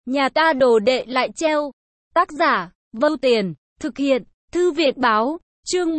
Nhà ta đồ đệ lại treo. Tác giả, Vâu Tiền, thực hiện, Thư Viện Báo, chương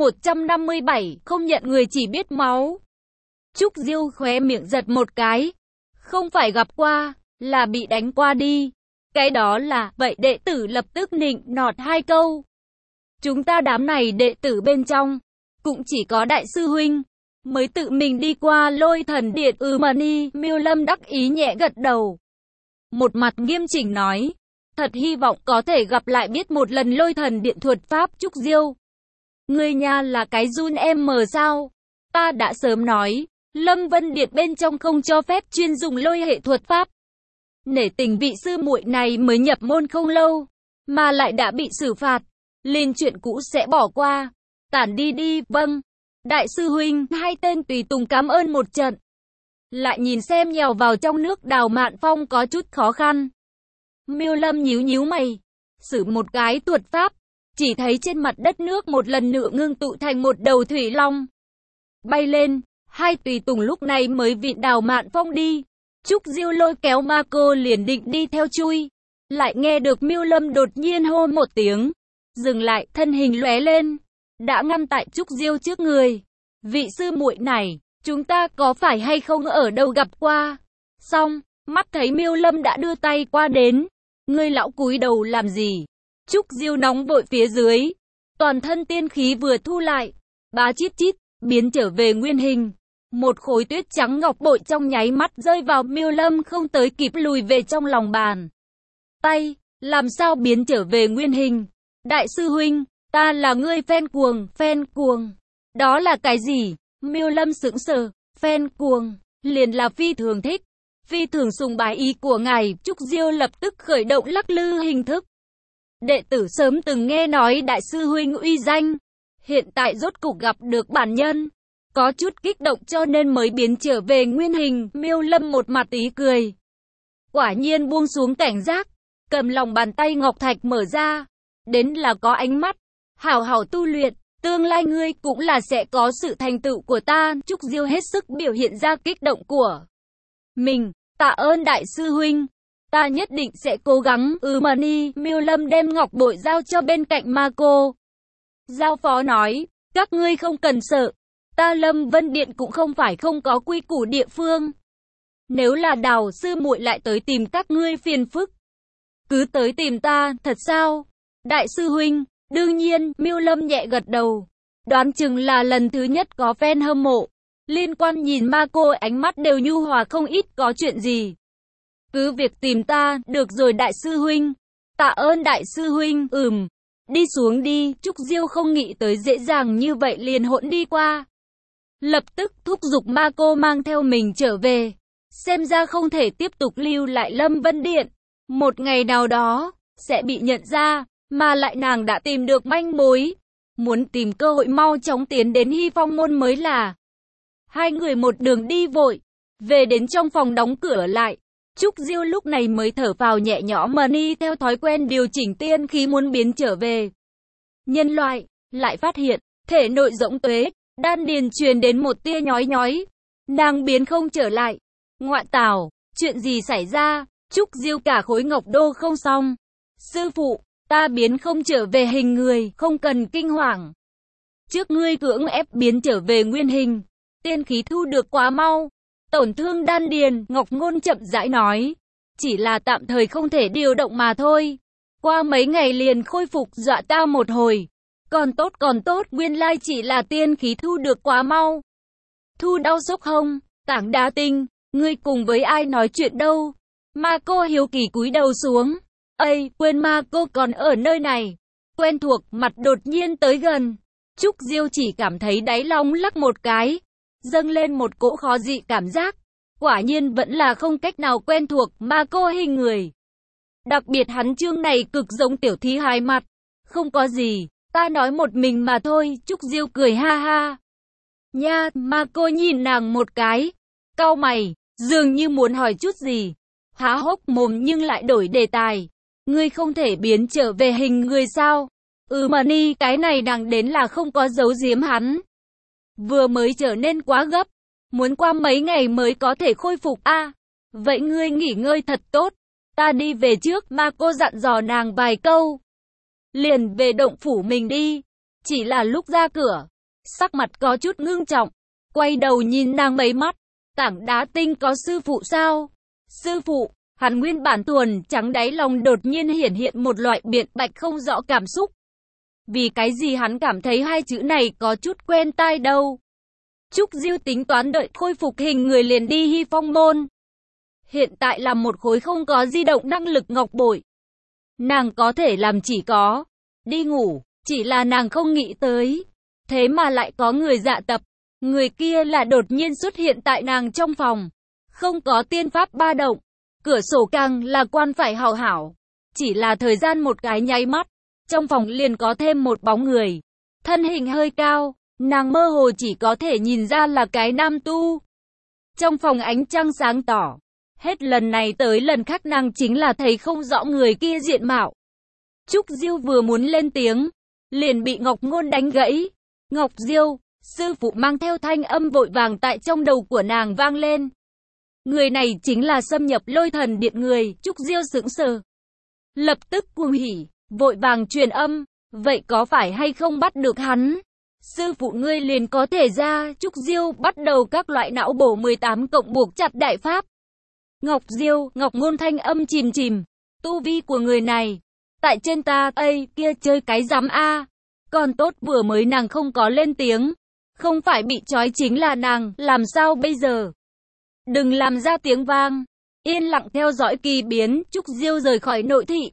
157, không nhận người chỉ biết máu. Trúc Diêu khóe miệng giật một cái. Không phải gặp qua, là bị đánh qua đi. Cái đó là, vậy đệ tử lập tức nịnh nọt hai câu. Chúng ta đám này đệ tử bên trong, cũng chỉ có đại sư huynh mới tự mình đi qua Lôi Thần Điện. Mani, Miêu Lâm đắc ý nhẹ gật đầu. Một mặt nghiêm chỉnh nói, thật hy vọng có thể gặp lại biết một lần Lôi Thần Điện thuật pháp. Trúc Diêu, ngươi nha là cái run em mờ sao? Ta đã sớm nói, Lâm Vân Điện bên trong không cho phép chuyên dùng lôi hệ thuật pháp. Nể tình vị sư muội này mới nhập môn không lâu, mà lại đã bị xử phạt, liền chuyện cũ sẽ bỏ qua. Tản đi đi. Vâng. Đại sư huynh, hai tên tùy tùng cảm ơn một trận. Lại nhìn xem nhào vào trong nước Đào Mạn Phong có chút khó khăn. Miêu Lâm nhíu nhíu mày, sử một cái thuật pháp, chỉ thấy trên mặt đất nước một lần nữa ngưng tụ thành một đầu thủy long. Bay lên, hai tùy tùng lúc này mới vịn Đào Mạn Phong đi. Trúc Diêu lôi kéo ma cô liền định đi theo chui. Lại nghe được Miêu Lâm đột nhiên hô một tiếng. Dừng lại, thân hình lóe lên, đã ngăn tại Trúc Diêu trước người. Vị sư muội này, chúng ta có phải hay không ở đâu gặp qua? Xong, mắt thấy Miêu Lâm đã đưa tay qua đến. Ngươi lão cúi đầu làm gì? Trúc Diêu nóng vội phía dưới. Toàn thân tiên khí vừa thu lại, bá chít chít, biến trở về nguyên hình. Một khối tuyết trắng ngọc bội trong nháy mắt rơi vào Miêu Lâm không tới kịp lùi về trong lòng bàn tay. Làm sao biến trở về nguyên hình? Đại sư huynh, ta là ngươi fan cuồng. Đó là cái gì? Miêu Lâm sững sờ. Fan cuồng, liền là phi thường thích, phi thường sùng bái ý của ngài. Trúc Diêu lập tức khởi động lắc lư hình thức. Đệ tử sớm từng nghe nói đại sư huynh uy danh, hiện tại rốt cục gặp được bản nhân, có chút kích động cho nên mới biến trở về nguyên hình. Miêu Lâm một mặt ý cười, quả nhiên buông xuống cảnh giác, cầm lòng bàn tay ngọc thạch mở ra, đến là có ánh mắt, hảo hảo tu luyện, tương lai ngươi cũng là sẽ có sự thành tựu của ta. Trúc Diêu hết sức biểu hiện ra kích động của mình. Tạ ơn đại sư huynh, ta nhất định sẽ cố gắng. Mani, Miêu Lâm đem ngọc bội giao cho bên cạnh ma cô. Giao phó nói, các ngươi không cần sợ, ta Lâm Vân Điện cũng không phải không có quy củ địa phương. Nếu là Đào sư muội lại tới tìm các ngươi phiền phức, cứ tới tìm ta. Thật sao? Đại sư huynh, đương nhiên. Miêu Lâm nhẹ gật đầu, đoán chừng là lần thứ nhất có fan hâm mộ liên quan nhìn ma cô, ánh mắt đều nhu hòa không ít. Có chuyện gì cứ việc tìm ta. Được rồi đại sư huynh. Tạ ơn đại sư huynh. Đi xuống đi. Trúc Diêu không nghĩ tới dễ dàng như vậy liền hỗn đi qua, lập tức thúc giục ma cô mang theo mình trở về. Xem ra không thể tiếp tục lưu lại Lâm Vân Điện, một ngày nào đó sẽ bị nhận ra, mà lại nàng đã tìm được manh mối, muốn tìm cơ hội mau chóng tiến đến Hy Phong môn mới là. Hai người một đường đi vội, về đến trong phòng đóng cửa lại. Trúc Diêu lúc này mới thở phào nhẹ nhõm. Mani theo thói quen điều chỉnh tiên khí muốn biến trở về nhân loại, lại phát hiện thể nội rỗng tuế, đan điền truyền đến một tia nhói nhói. Nàng biến không trở lại. Ngoại tảo, chuyện gì xảy ra? Trúc Diêu cả khối ngọc đô không xong. Sư phụ, ta biến không trở về hình người, không cần kinh hoàng. Trước ngươi cưỡng ép biến trở về nguyên hình, tiên khí thu được quá mau, tổn thương đan điền. Ngọc Ngôn chậm rãi nói, chỉ là tạm thời không thể điều động mà thôi. Qua mấy ngày liền khôi phục. Dọa ta một hồi. Còn tốt, nguyên lai chỉ là tiên khí thu được quá mau. Thu đau sốc hông? Tảng Đá Tinh, ngươi cùng với ai nói chuyện đâu? Ma cô hiếu kỳ cúi đầu xuống. Ây, quên ma cô còn ở nơi này. Quen thuộc, mặt đột nhiên tới gần. Trúc Diêu chỉ cảm thấy đáy lòng lắc một cái, dâng lên một cỗ khó dị cảm giác. Quả nhiên vẫn là không cách nào quen thuộc ma cô hình người. Đặc biệt hắn chương này cực giống tiểu thí hài mặt. Không có gì, ta nói một mình mà thôi. Trúc Diêu cười ha ha. Nha, ma cô nhìn nàng một cái, cau mày, dường như muốn hỏi chút gì. Há hốc mồm nhưng lại đổi đề tài. Ngươi không thể biến trở về hình người sao? Mani, cái này nàng đến là không có giấu giếm hắn. Vừa mới trở nên quá gấp, muốn qua mấy ngày mới có thể khôi phục. Vậy ngươi nghỉ ngơi thật tốt, Ta đi về trước, mà cô dặn dò nàng vài câu. Liền về động phủ mình đi. Chỉ là lúc ra cửa, sắc mặt có chút ngưng trọng, quay đầu nhìn nàng mấy mắt. Tảng đá tinh có sư phụ sao? Sư phụ, hắn nguyên bản tuồn trắng đáy lòng đột nhiên hiện một loại biện bạch không rõ cảm xúc. Vì cái gì hắn cảm thấy hai chữ này có chút quen tai đâu. Trúc Diêu tính toán đợi khôi phục hình người liền đi Hy Phong môn. Hiện tại là một khối không có di động năng lực ngọc bội. Nàng có thể làm chỉ có đi ngủ, chỉ là nàng không nghĩ tới. Thế mà lại có người dạ tập. Người kia là đột nhiên xuất hiện tại nàng trong phòng. Không có tiên pháp ba động. Cửa sổ càng là quan phải hảo hảo. Chỉ là thời gian một cái nháy mắt. Trong phòng liền có thêm một bóng người. Thân hình hơi cao. Nàng mơ hồ chỉ có thể nhìn ra là cái nam tu. Trong phòng ánh trăng sáng tỏ. Hết lần này tới lần khác nàng chính là thấy không rõ người kia diện mạo. Trúc Diêu vừa muốn lên tiếng. Liền bị Ngọc Ngôn đánh gãy. Ngọc Diêu, sư phụ mang theo thanh âm vội vàng tại trong đầu của nàng vang lên. Người này chính là xâm nhập Lôi Thần Điện người. Trúc Diêu sững sờ. Lập tức cuồng hỉ, vội vàng truyền âm. Vậy có phải hay không bắt được hắn? Sư phụ ngươi liền có thể ra. Trúc Diêu bắt đầu các loại não bổ 18 cộng buộc chặt đại pháp. Ngọc Diêu, Ngọc Ngôn thanh âm chìm chìm. Tu vi của người này, tại trên ta, Tây, kia chơi cái rắm a. Còn tốt vừa mới nàng không có lên tiếng. Không phải bị trói chính là nàng, làm sao bây giờ? Đừng làm ra tiếng vang. Yên lặng theo dõi kỳ biến, Trúc Diêu rời khỏi nội thị.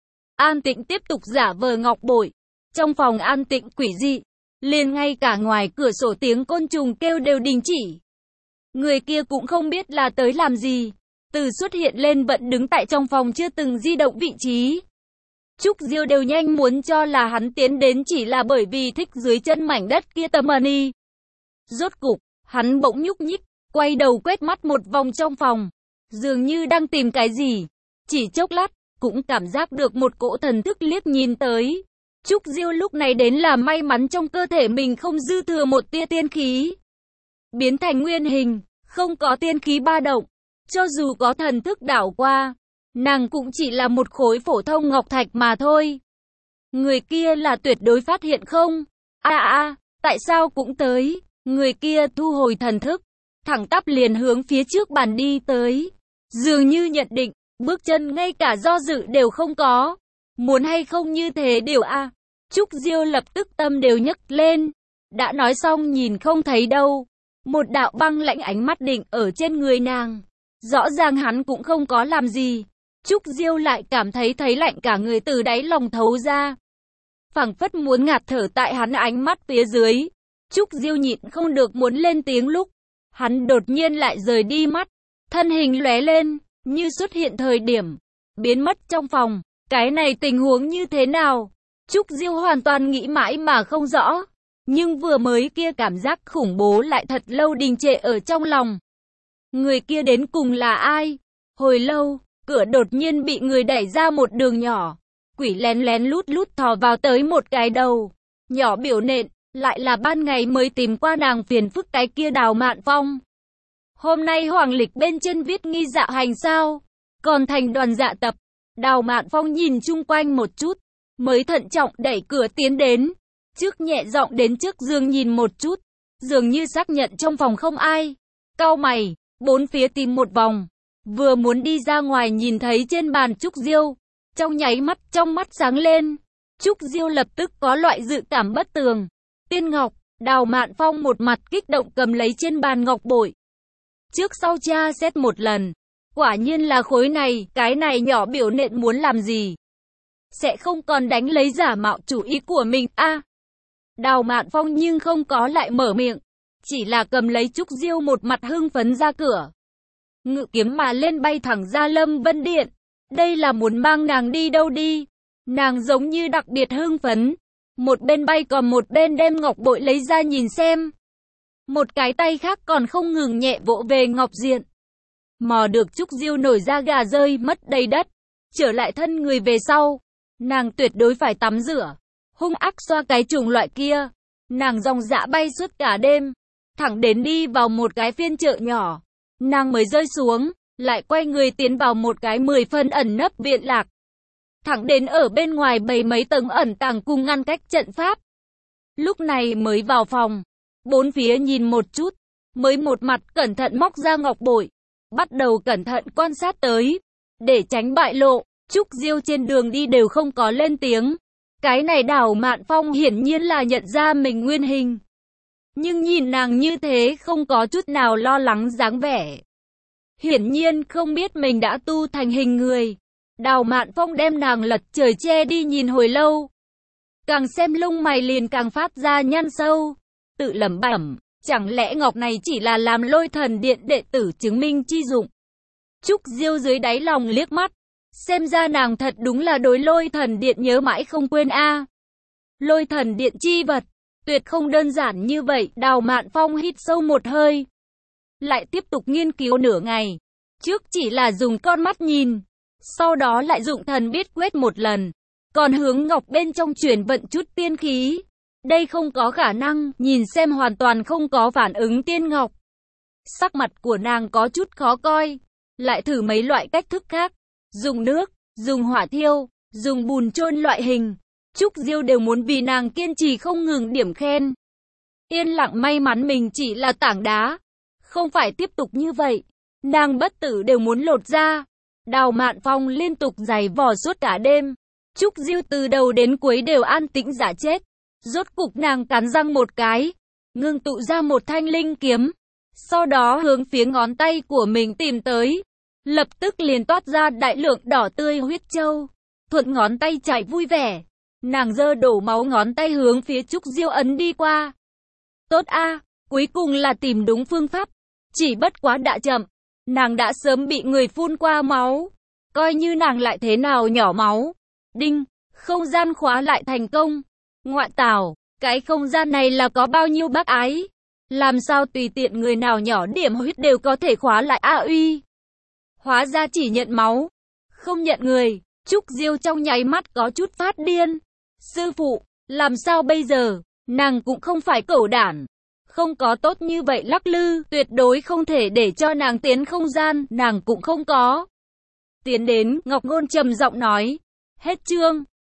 An Tịnh tiếp tục giả vờ ngọc bội. Trong phòng an tịnh quỷ dị, liền ngay cả ngoài cửa sổ tiếng côn trùng kêu đều đình chỉ. Người kia cũng không biết là tới làm gì. Từ xuất hiện lên vẫn đứng tại trong phòng chưa từng di động vị trí. Trúc Diêu đều nhanh muốn cho là hắn tiến đến chỉ là bởi vì thích dưới chân mảnh đất kia tầm money. Rốt cục, hắn bỗng nhúc nhích, quay đầu quét mắt một vòng trong phòng. Dường như đang tìm cái gì. Chỉ chốc lát, cũng cảm giác được một cỗ thần thức liếc nhìn tới. Trúc Diêu lúc này đến là may mắn trong cơ thể mình không dư thừa một tia tiên khí. Biến thành nguyên hình, không có tiên khí ba động. Cho dù có thần thức đảo qua, nàng cũng chỉ là một khối phổ thông ngọc thạch mà thôi. Người kia là tuyệt đối phát hiện không? Tại sao cũng tới? Người kia thu hồi thần thức, thẳng tắp liền hướng phía trước bàn đi tới. Dường như nhận định, bước chân ngay cả do dự đều không có. Muốn hay không như thế đều Trúc Diêu lập tức tâm đều nhấc lên. Đã nói xong nhìn không thấy đâu. Một đạo băng lãnh ánh mắt định ở trên người nàng. Rõ ràng hắn cũng không có làm gì. Trúc Diêu lại cảm thấy lạnh cả người từ đáy lòng thấu ra. Phảng phất muốn ngạt thở tại hắn ánh mắt phía dưới. Trúc Diêu nhịn không được muốn lên tiếng lúc. Hắn đột nhiên lại rời đi mắt. Thân hình lóe lên, như xuất hiện thời điểm. Biến mất trong phòng. Cái này tình huống như thế nào? Trúc Diêu hoàn toàn nghĩ mãi mà không rõ. Nhưng vừa mới kia cảm giác khủng bố lại thật lâu đình trệ ở trong lòng. Người kia đến cùng là ai? Hồi lâu, cửa đột nhiên bị người đẩy ra một đường nhỏ. Quỷ lén lén lút lút thò vào tới một cái đầu. Nhỏ biểu nện, lại là ban ngày mới tìm qua nàng phiền phức cái kia Đào Mạn Phong. Hôm nay hoàng lịch bên trên viết nghi dạ hành sao? Còn thành đoàn dạ tập. Đào Mạn Phong nhìn chung quanh một chút, mới thận trọng đẩy cửa tiến đến. Trước nhẹ giọng đến trước giường nhìn một chút, dường như xác nhận trong phòng không ai. Cau mày, bốn phía tìm một vòng. Vừa muốn đi ra ngoài nhìn thấy trên bàn Trúc Diêu. Trong nháy mắt trong mắt sáng lên. Trúc Diêu lập tức có loại dự cảm bất tường. Tiên ngọc, Đào Mạn Phong một mặt kích động cầm lấy trên bàn ngọc bội. Trước sau tra xét một lần. Quả nhiên là khối này, cái này nhỏ biểu nện muốn làm gì? Sẽ không còn đánh lấy giả mạo chủ ý của mình Đào Mạn Phong nhưng không có lại mở miệng. Chỉ là cầm lấy Trúc Diêu một mặt hưng phấn ra cửa. Ngự kiếm mà lên bay thẳng ra Lâm Vân Điện. Đây là muốn mang nàng đi đâu đi? Nàng giống như đặc biệt hưng phấn. Một bên bay còn một bên đem ngọc bội lấy ra nhìn xem. Một cái tay khác còn không ngừng nhẹ vỗ về ngọc diện. Mò được Trúc Diêu nổi da gà rơi mất đầy đất. Trở lại thân người về sau. Nàng tuyệt đối phải tắm rửa. Hung ác xoa cái chủng loại kia. Nàng dòng dã bay suốt cả đêm. Thẳng đến đi vào một cái phiên chợ nhỏ. Nàng mới rơi xuống. lại quay người tiến vào một cái 10 phân ẩn nấp viện lạc. Thẳng đến ở bên ngoài bày mấy tầng ẩn tàng cùng ngăn cách trận pháp. Lúc này mới vào phòng, bốn phía nhìn một chút, mới một mặt cẩn thận móc ra ngọc bội, bắt đầu cẩn thận quan sát tới, để tránh bại lộ. Trúc Diêu trên đường đi đều không có lên tiếng. Cái này Đào Mạn Phong hiển nhiên là nhận ra mình nguyên hình. Nhưng nhìn nàng như thế không có chút nào lo lắng dáng vẻ. Hiển nhiên không biết mình đã tu thành hình người. Đào Mạn Phong đem nàng lật trời che đi nhìn hồi lâu. Càng xem lông mày liền càng phát ra nhăn sâu. Tự lẩm bẩm, chẳng lẽ ngọc này chỉ là làm Lôi Thần Điện đệ tử chứng minh chi dụng. Trúc Diêu dưới đáy lòng liếc mắt. Xem ra nàng thật đúng là đối Lôi Thần Điện nhớ mãi không quên a. Lôi Thần Điện chi vật, tuyệt không đơn giản như vậy. Đào Mạn Phong hít sâu một hơi, lại tiếp tục nghiên cứu nửa ngày. Trước chỉ là dùng con mắt nhìn, sau đó lại dụng thần biết quét một lần, còn hướng ngọc bên trong chuyển vận chút tiên khí. Đây không có khả năng, nhìn xem hoàn toàn không có phản ứng tiên ngọc. Sắc mặt của nàng có chút khó coi, lại thử mấy loại cách thức khác. Dùng nước, dùng hỏa thiêu, dùng bùn chôn loại hình. Trúc Diêu đều muốn vì nàng kiên trì không ngừng điểm khen. Yên lặng may mắn mình chỉ là tảng đá. Không phải tiếp tục như vậy, nàng bất tử đều muốn lột ra. Đào Mạn Phong liên tục giày vò suốt cả đêm. Trúc Diêu từ đầu đến cuối đều an tĩnh giả chết. Rốt cục nàng cắn răng một cái, ngưng tụ ra một thanh linh kiếm. Sau đó hướng phía ngón tay của mình tìm tới. Lập tức liền toát ra đại lượng đỏ tươi huyết châu. Thuận ngón tay chạy vui vẻ. Nàng giơ đổ máu ngón tay hướng phía Trúc Diêu ấn đi qua. Tốt a, cuối cùng là tìm đúng phương pháp. Chỉ bất quá đã chậm. Nàng đã sớm bị người phun qua máu. Coi như nàng lại thế nào nhỏ máu. Đinh, không gian khóa lại thành công. Ngoại tảo, cái không gian này là có bao nhiêu bác ái. Làm sao tùy tiện người nào nhỏ điểm huyết đều có thể khóa lại a uy. Hóa ra chỉ nhận máu, không nhận người. Trúc Diêu trong nháy mắt có chút phát điên. Sư phụ, làm sao bây giờ? Nàng cũng không phải cẩu đản. Không có tốt như vậy lắc lư, tuyệt đối không thể để cho nàng tiến không gian, nàng cũng không có. Tiến đến, Ngọc Ngôn trầm giọng nói. Hết chương.